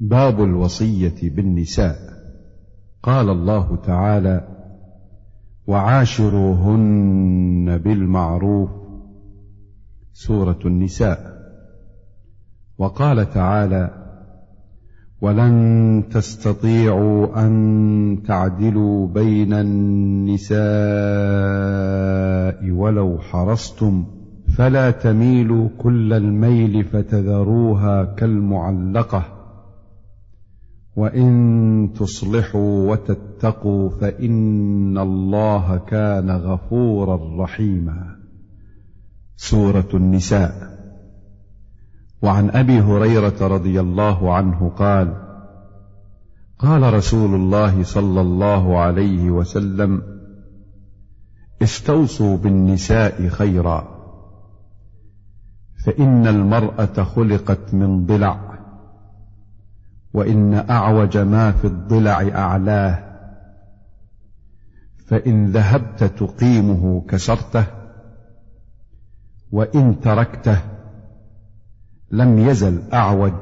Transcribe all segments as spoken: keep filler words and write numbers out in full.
باب الوصية بالنساء. قال الله تعالى: وعاشروهن بالمعروف، سورة النساء. وقال تعالى: ولن تستطيعوا أن تعدلوا بين النساء ولو حرصتم فلا تميلوا كل الميل فتذروها كالمعلقة، وإن تصلحوا وتتقوا فإن الله كان غفورا رحيما، سورة النساء. وعن أبي هريرة رضي الله عنه قال: قال رسول الله صلى الله عليه وسلم: استوصوا بالنساء خيرا، فإن المرأة خلقت من ضلع، وإن أعوج ما في الضلع أعلاه، فإن ذهبت تقيمه كسرته، وإن تركته لم يزل أعوج،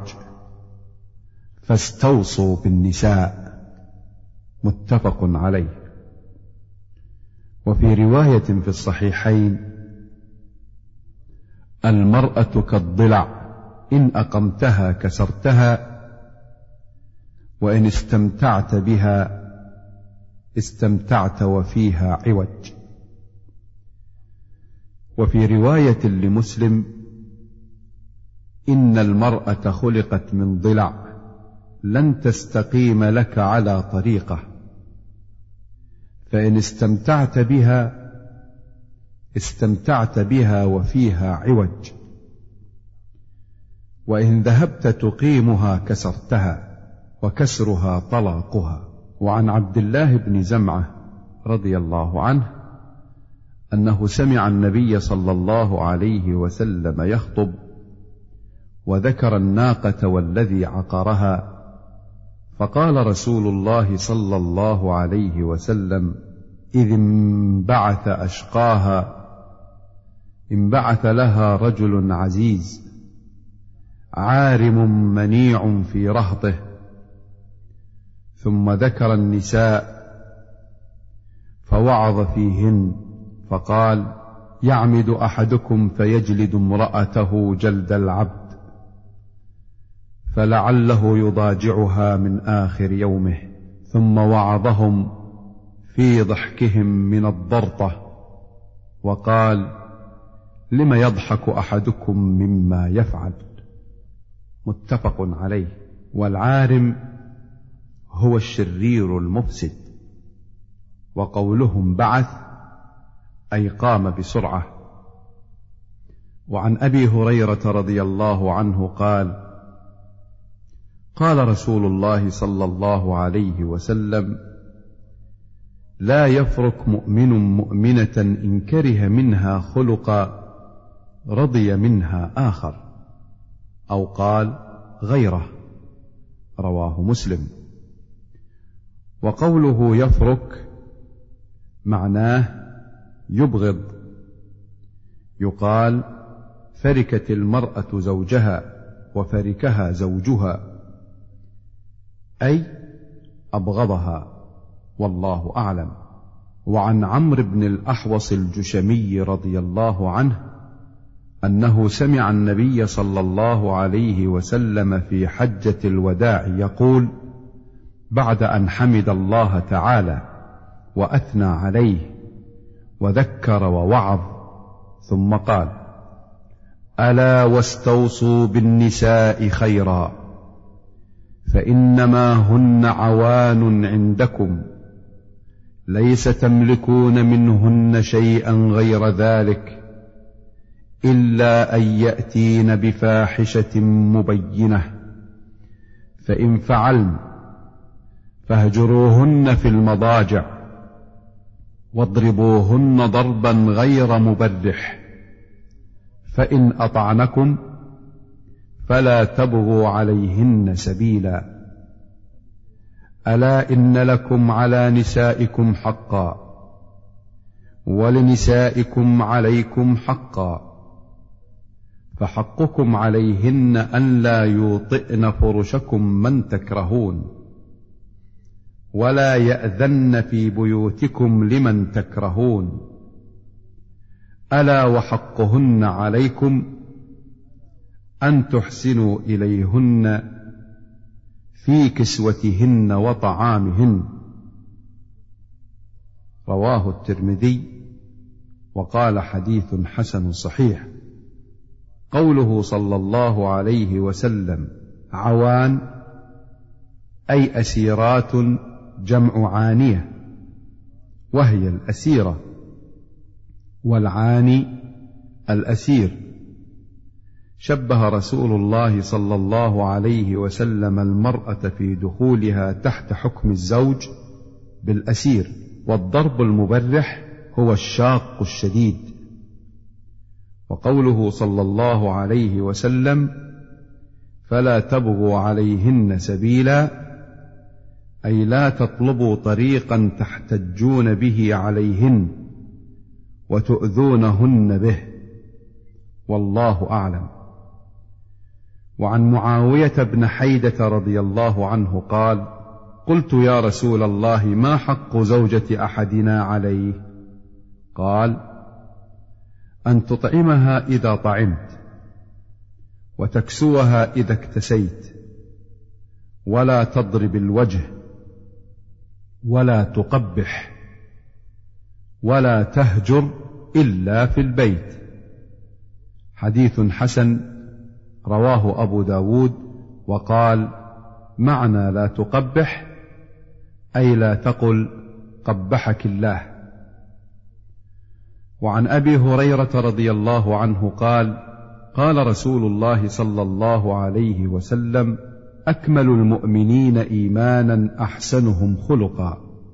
فاستوصوا بالنساء، متفق عليه. وفي رواية في الصحيحين: المرأة كالضلع، إن أقمتها كسرتها، وإن استمتعت بها استمتعت وفيها عوج. وفي رواية لمسلم: إن المرأة خلقت من ضلع، لن تستقيم لك على طريقة، فإن استمتعت بها استمتعت بها وفيها عوج، وإن ذهبت تقيمها كسرتها، وكسرها طلاقها. وعن عبد الله بن زمعة رضي الله عنه أنه سمع النبي صلى الله عليه وسلم يخطب، وذكر الناقة والذي عقرها، فقال رسول الله صلى الله عليه وسلم: إذ انبعث أشقاها، انبعث لها رجل عزيز عارم منيع في رهطه. ثم ذكر النساء فوعظ فيهن، فقال: يعمد أحدكم فيجلد امرأته جلد العبد، فلعله يضاجعها من آخر يومه. ثم وعظهم في ضحكهم من الضرطة، وقال: لم يضحك أحدكم مما يفعل، متفق عليه. والعارم هو الشرير المفسد. وقولهم بعث أي قام بسرعة. وعن أبي هريرة رضي الله عنه قال: قال رسول الله صلى الله عليه وسلم: لا يفرق مؤمن مؤمنة إن كره منها خلقا رضي منها آخر، أو قال غيره، رواه مسلم. وقوله يفرك معناه يبغض. يقال: فركت المرأة زوجها، وفركها زوجها، أي أبغضها، والله أعلم. وعن عمرو بن الأحوص الجشمي رضي الله عنه أنه سمع النبي صلى الله عليه وسلم في حجة الوداع يقول بعد أن حمد الله تعالى وأثنى عليه وذكر ووعظ، ثم قال: ألا واستوصوا بالنساء خيرا، فإنما هن عوان عندكم، ليس تملكون منهن شيئا غير ذلك، إلا أن يأتين بفاحشة مبينة، فإن فعلن فاهجروهن في المضاجع، واضربوهن ضربا غير مبرح، فإن أطعنكم فلا تبغوا عليهن سبيلا، ألا إن لكم على نسائكم حقا، ولنسائكم عليكم حقا، فحقكم عليهن أن لا يوطئن فرشكم من تكرهون، ولا يأذن في بيوتكم لمن تكرهون، ألا وحقهن عليكم أن تحسنوا إليهن في كسوتهن وطعامهن. رواه الترمذي وقال حديث حسن صحيح. قوله صلى الله عليه وسلم عوان أي أسيرات جمع عانية، وهي الأسيرة، والعاني الأسير. شبه رسول الله صلى الله عليه وسلم المرأة في دخولها تحت حكم الزوج بالأسير، والضرب المبرح هو الشاق الشديد. وقوله صلى الله عليه وسلم فلا تبغوا عليهن سبيلا، أي لا تطلبوا طريقا تحتجون به عليهن وتؤذونهن به، والله أعلم. وعن معاوية بن حيدة رضي الله عنه قال: قلت يا رسول الله ما حق زوجة أحدنا عليه؟ قال: أن تطعمها إذا طعمت، وتكسوها إذا اكتسيت، ولا تضرب الوجه، ولا تقبح، ولا تهجر إلا في البيت. حديث حسن رواه أبو داود، وقال: معنى لا تقبح أي لا تقل قبحك الله. وعن أبي هريرة رضي الله عنه قال: قال رسول الله صلى الله عليه وسلم: أكمل المؤمنين إيمانا أحسنهم خلقا،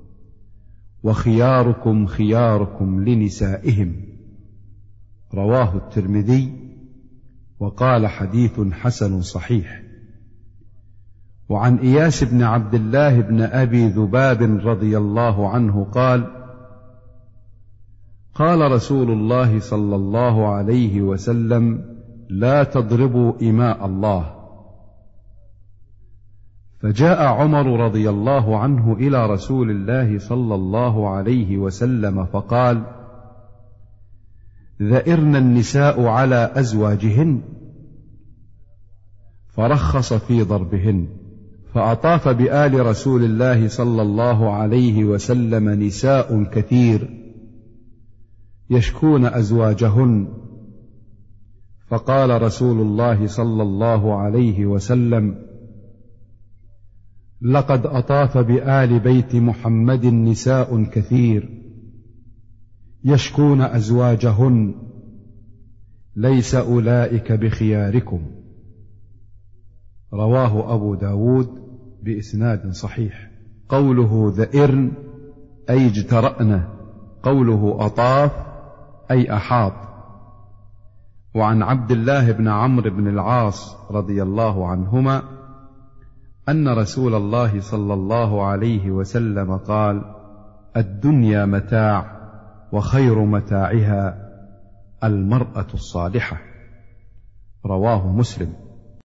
وخياركم خياركم لنسائهم. رواه الترمذي وقال حديث حسن صحيح. وعن إياس بن عبد الله بن أبي ذباب رضي الله عنه قال: قال رسول الله صلى الله عليه وسلم: لا تضربوا إماء الله. فجاء عمر رضي الله عنه إلى رسول الله صلى الله عليه وسلم فقال: ذئرن النساء على أزواجهن، فرخص في ضربهن. فأطاف بآل رسول الله صلى الله عليه وسلم نساء كثير يشكون أزواجهن، فقال رسول الله صلى الله عليه وسلم: لقد أطاف بآل بيت محمد نساء كثير يشكون أزواجهن، ليس أولئك بخياركم. رواه أبو داود بإسناد صحيح. قوله ذئرن أي اجترأن، قوله أطاف أي أحاط. وعن عبد الله بن عمرو بن العاص رضي الله عنهما أن رسول الله صلى الله عليه وسلم قال: الدنيا متاع، وخير متاعها المرأة الصالحة. رواه مسلم.